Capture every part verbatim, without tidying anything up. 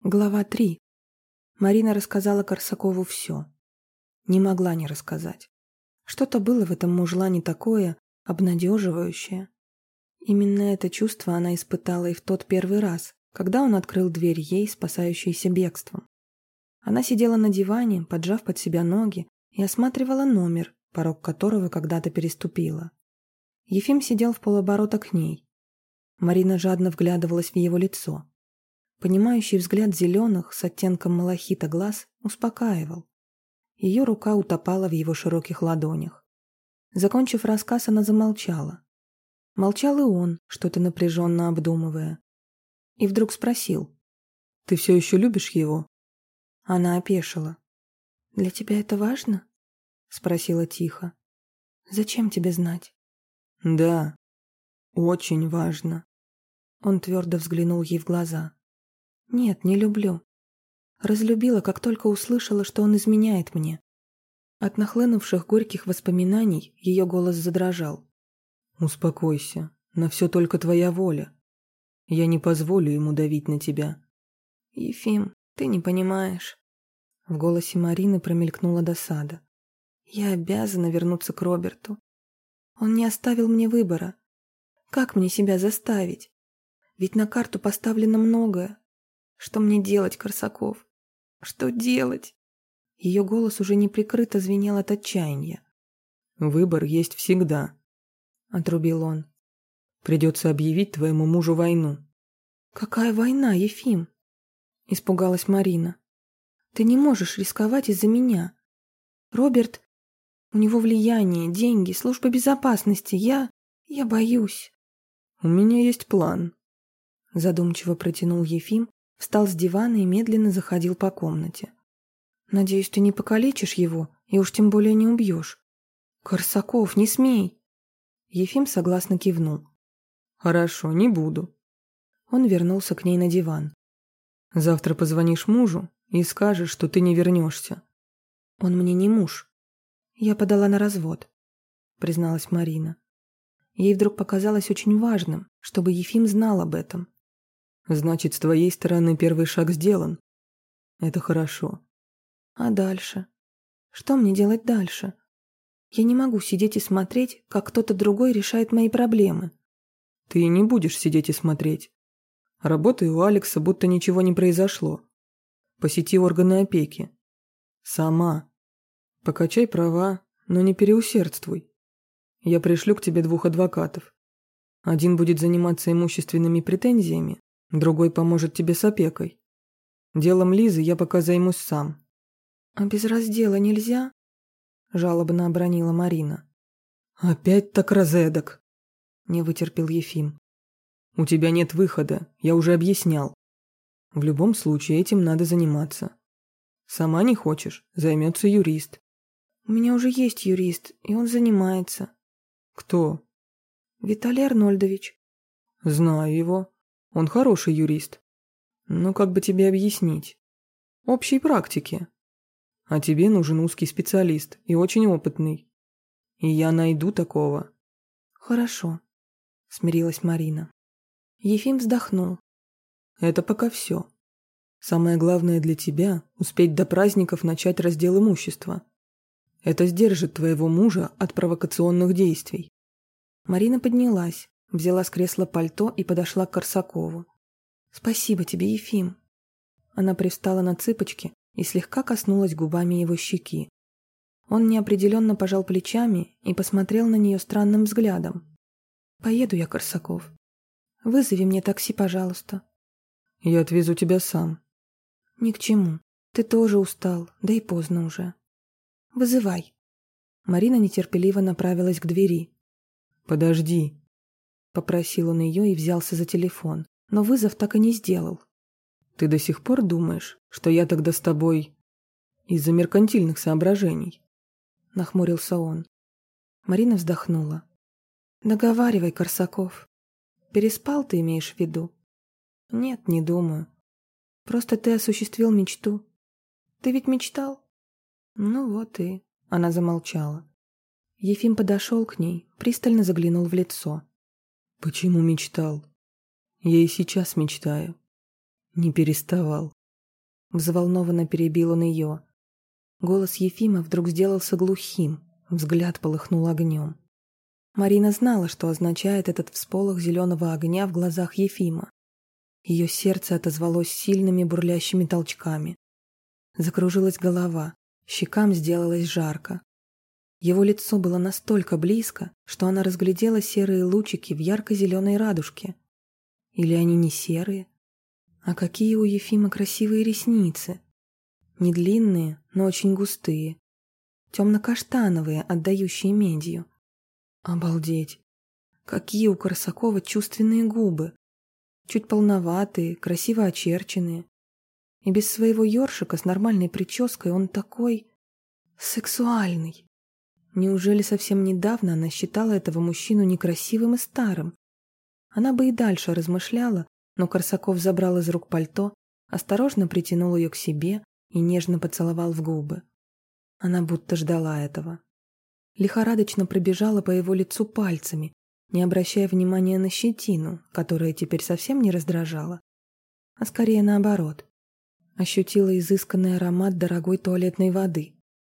Глава три. Марина рассказала Корсакову все. Не могла не рассказать. Что-то было в этом мужлане такое, обнадеживающее. Именно это чувство она испытала и в тот первый раз, когда он открыл дверь ей, спасающейся бегством. Она сидела на диване, поджав под себя ноги, и осматривала номер, порог которого когда-то переступила. Ефим сидел в полоборота к ней. Марина жадно вглядывалась в его лицо. Понимающий взгляд зеленых с оттенком малахита глаз успокаивал. Ее рука утопала в его широких ладонях. Закончив рассказ, она замолчала. Молчал и он, что-то напряженно обдумывая. И вдруг спросил: «Ты все еще любишь его?» Она опешила. «Для тебя это важно?» — спросила тихо. «Зачем тебе знать?» «Да, очень важно». Он твердо взглянул ей в глаза. «Нет, не люблю. Разлюбила, как только услышала, что он изменяет мне». От нахлынувших горьких воспоминаний ее голос задрожал. «Успокойся, на все только твоя воля. Я не позволю ему давить на тебя». «Ефим, ты не понимаешь». В голосе Марины промелькнула досада. «Я обязана вернуться к Роберту. Он не оставил мне выбора. Как мне себя заставить? Ведь на карту поставлено многое. Что мне делать, Корсаков? Что делать?» Ее голос уже неприкрыто звенел от отчаяния. «Выбор есть всегда», — отрубил он. «Придется объявить твоему мужу войну». «Какая война, Ефим?» — испугалась Марина. «Ты не можешь рисковать из-за меня. Роберт, у него влияние, деньги, служба безопасности. Я... я боюсь». «У меня есть план», — задумчиво протянул Ефим, встал с дивана и медленно заходил по комнате. «Надеюсь, ты не покалечишь его и уж тем более не убьешь». «Корсаков, не смей!» Ефим согласно кивнул. «Хорошо, не буду». Он вернулся к ней на диван. «Завтра позвонишь мужу и скажешь, что ты не вернешься». «Он мне не муж. Я подала на развод», — призналась Марина. Ей вдруг показалось очень важным, чтобы Ефим знал об этом. «Значит, с твоей стороны первый шаг сделан. Это хорошо». «А дальше? Что мне делать дальше? Я не могу сидеть и смотреть, как кто-то другой решает мои проблемы». «Ты не будешь сидеть и смотреть. Работай у Алекса, будто ничего не произошло. Посети органы опеки. Сама. Покачай права, но не переусердствуй. Я пришлю к тебе двух адвокатов. Один будет заниматься имущественными претензиями, другой поможет тебе с опекой. Делом Лизы я пока займусь сам». «А без раздела нельзя?» — жалобно обронила Марина. «Опять так розедок», — не вытерпел Ефим. «У тебя нет выхода, я уже объяснял. В любом случае этим надо заниматься. Сама не хочешь, займется юрист». «У меня уже есть юрист, и он занимается». «Кто?» «Виталий Арнольдович». «Знаю его. Он хороший юрист. Ну, как бы тебе объяснить? Общей практики. А тебе нужен узкий специалист и очень опытный. И я найду такого». «Хорошо», — смирилась Марина. Ефим вздохнул. «Это пока все. Самое главное для тебя — успеть до праздников начать раздел имущества. Это сдержит твоего мужа от провокационных действий». Марина поднялась, взяла с кресла пальто и подошла к Корсакову. «Спасибо тебе, Ефим». Она привстала на цыпочки и слегка коснулась губами его щеки. Он неопределенно пожал плечами и посмотрел на нее странным взглядом. «Поеду я, Корсаков. Вызови мне такси, пожалуйста». «Я отвезу тебя сам». «Ни к чему. Ты тоже устал, да и поздно уже. Вызывай». Марина нетерпеливо направилась к двери. «Подожди», — попросил он ее и взялся за телефон, но вызов так и не сделал. «Ты до сих пор думаешь, что я тогда с тобой из-за меркантильных соображений?» — нахмурился он. Марина вздохнула. «Договаривай, Корсаков. Переспал, ты имеешь в виду?» «Нет, не думаю. Просто ты осуществил мечту. Ты ведь мечтал?» «Ну вот и...» — она замолчала. Ефим подошел к ней, пристально заглянул в лицо. «Почему мечтал? Я и сейчас мечтаю. Не переставал. — взволнованно перебил он ее. Голос Ефима вдруг сделался глухим, взгляд полыхнул огнем. Марина знала, что означает этот всполох зеленого огня в глазах Ефима. Ее сердце отозвалось сильными бурлящими толчками. Закружилась голова, щекам сделалось жарко. Его лицо было настолько близко, что она разглядела серые лучики в ярко-зеленой радужке. Или они не серые? А какие у Ефима красивые ресницы! Не длинные, но очень густые. Темно-каштановые, отдающие медью. Обалдеть! Какие у Корсакова чувственные губы! Чуть полноватые, красиво очерченные. И без своего ёршика с нормальной прической он такой... сексуальный. Неужели совсем недавно она считала этого мужчину некрасивым и старым? Она бы и дальше размышляла, но Корсаков забрал из рук пальто, осторожно притянул ее к себе и нежно поцеловал в губы. Она будто ждала этого. Лихорадочно пробежала по его лицу пальцами, не обращая внимания на щетину, которая теперь совсем не раздражала, а скорее наоборот. Ощутила изысканный аромат дорогой туалетной воды.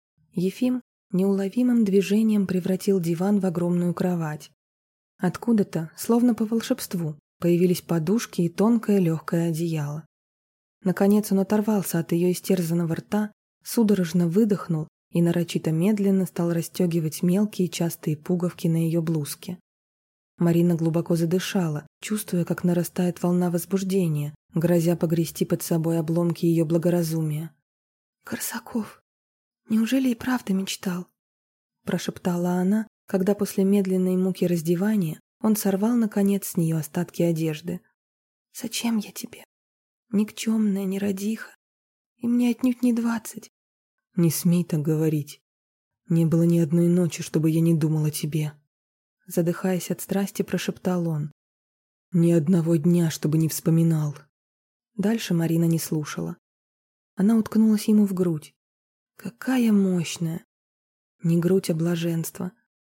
Ефим неуловимым движением превратил диван в огромную кровать. Откуда-то, словно по волшебству, появились подушки и тонкое легкое одеяло. Наконец он оторвался от ее истерзанного рта, судорожно выдохнул и нарочито медленно стал расстегивать мелкие частые пуговки на ее блузке. Марина глубоко задышала, чувствуя, как нарастает волна возбуждения, грозя погрести под собой обломки ее благоразумия. «Корсаков, неужели и правда мечтал?» – прошептала она, когда после медленной муки раздевания он сорвал, наконец, с нее остатки одежды. «Зачем я тебе? Никчемная нерадиха. И мне отнюдь не двадцать». «Не смей так говорить. Не было ни одной ночи, чтобы я не думал о тебе». Задыхаясь от страсти, прошептал он. «Ни одного дня, чтобы не вспоминал». Дальше Марина не слушала. Она уткнулась ему в грудь. Какая мощная! Не грудь, а блаженство.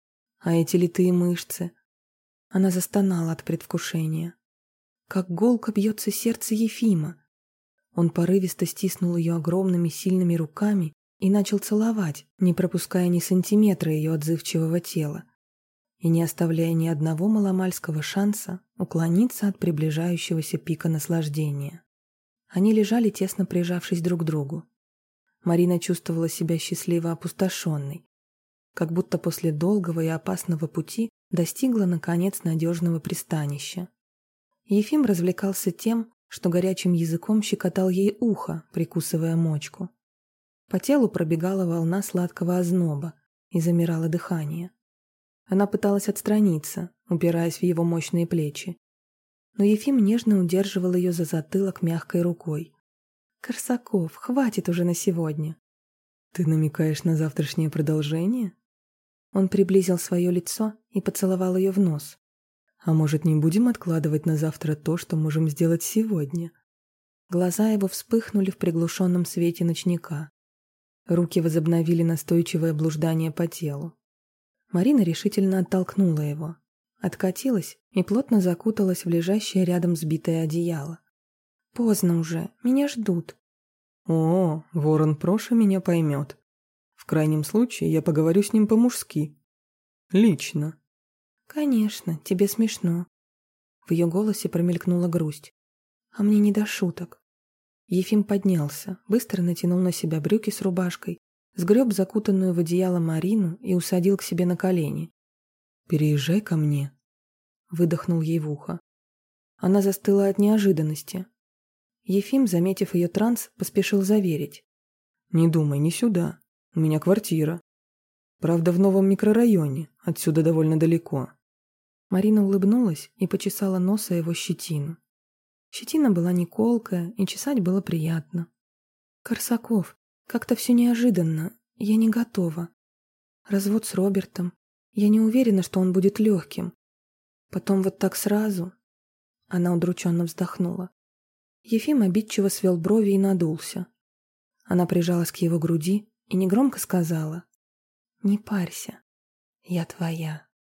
А эти литые мышцы. Она застонала от предвкушения. Как голко бьется сердце Ефима. Он порывисто стиснул ее огромными сильными руками и начал целовать, не пропуская ни сантиметра ее отзывчивого тела и не оставляя ни одного маломальского шанса уклониться от приближающегося пика наслаждения. Они лежали, тесно прижавшись друг к другу. Марина чувствовала себя счастливо опустошенной, как будто после долгого и опасного пути достигла, наконец, надежного пристанища. Ефим развлекался тем, что горячим языком щекотал ей ухо, прикусывая мочку. По телу пробегала волна сладкого озноба и замирало дыхание. Она пыталась отстраниться, упираясь в его мощные плечи. Но Ефим нежно удерживал ее за затылок мягкой рукой. «Корсаков, хватит уже на сегодня». «Ты намекаешь на завтрашнее продолжение?» Он приблизил свое лицо и поцеловал ее в нос. «А может, не будем откладывать на завтра то, что можем сделать сегодня?» Глаза его вспыхнули в приглушенном свете ночника. Руки возобновили настойчивое блуждание по телу. Марина решительно оттолкнула его, откатилась и плотно закуталась в лежащее рядом сбитое одеяло. «Поздно уже, меня ждут». «О, ворон Проша меня поймет. В крайнем случае я поговорю с ним по-мужски. Лично». «Конечно, тебе смешно». В ее голосе промелькнула грусть. «А мне не до шуток». Ефим поднялся, быстро натянул на себя брюки с рубашкой, сгреб закутанную в одеяло Марину и усадил к себе на колени. «Переезжай ко мне», — выдохнул ей в ухо. Она застыла от неожиданности. Ефим, заметив ее транс, поспешил заверить. «Не думай, не сюда. У меня квартира. Правда, в новом микрорайоне, отсюда довольно далеко». Марина улыбнулась и почесала нос о его щетину. Щетина была не колкая, и чесать было приятно. «Корсаков, как-то все неожиданно, я не готова. Развод с Робертом, я не уверена, что он будет легким. Потом вот так сразу...» Она удрученно вздохнула. Ефим обидчиво свел брови и надулся. Она прижалась к его груди и негромко сказала: «Не парься, я твоя».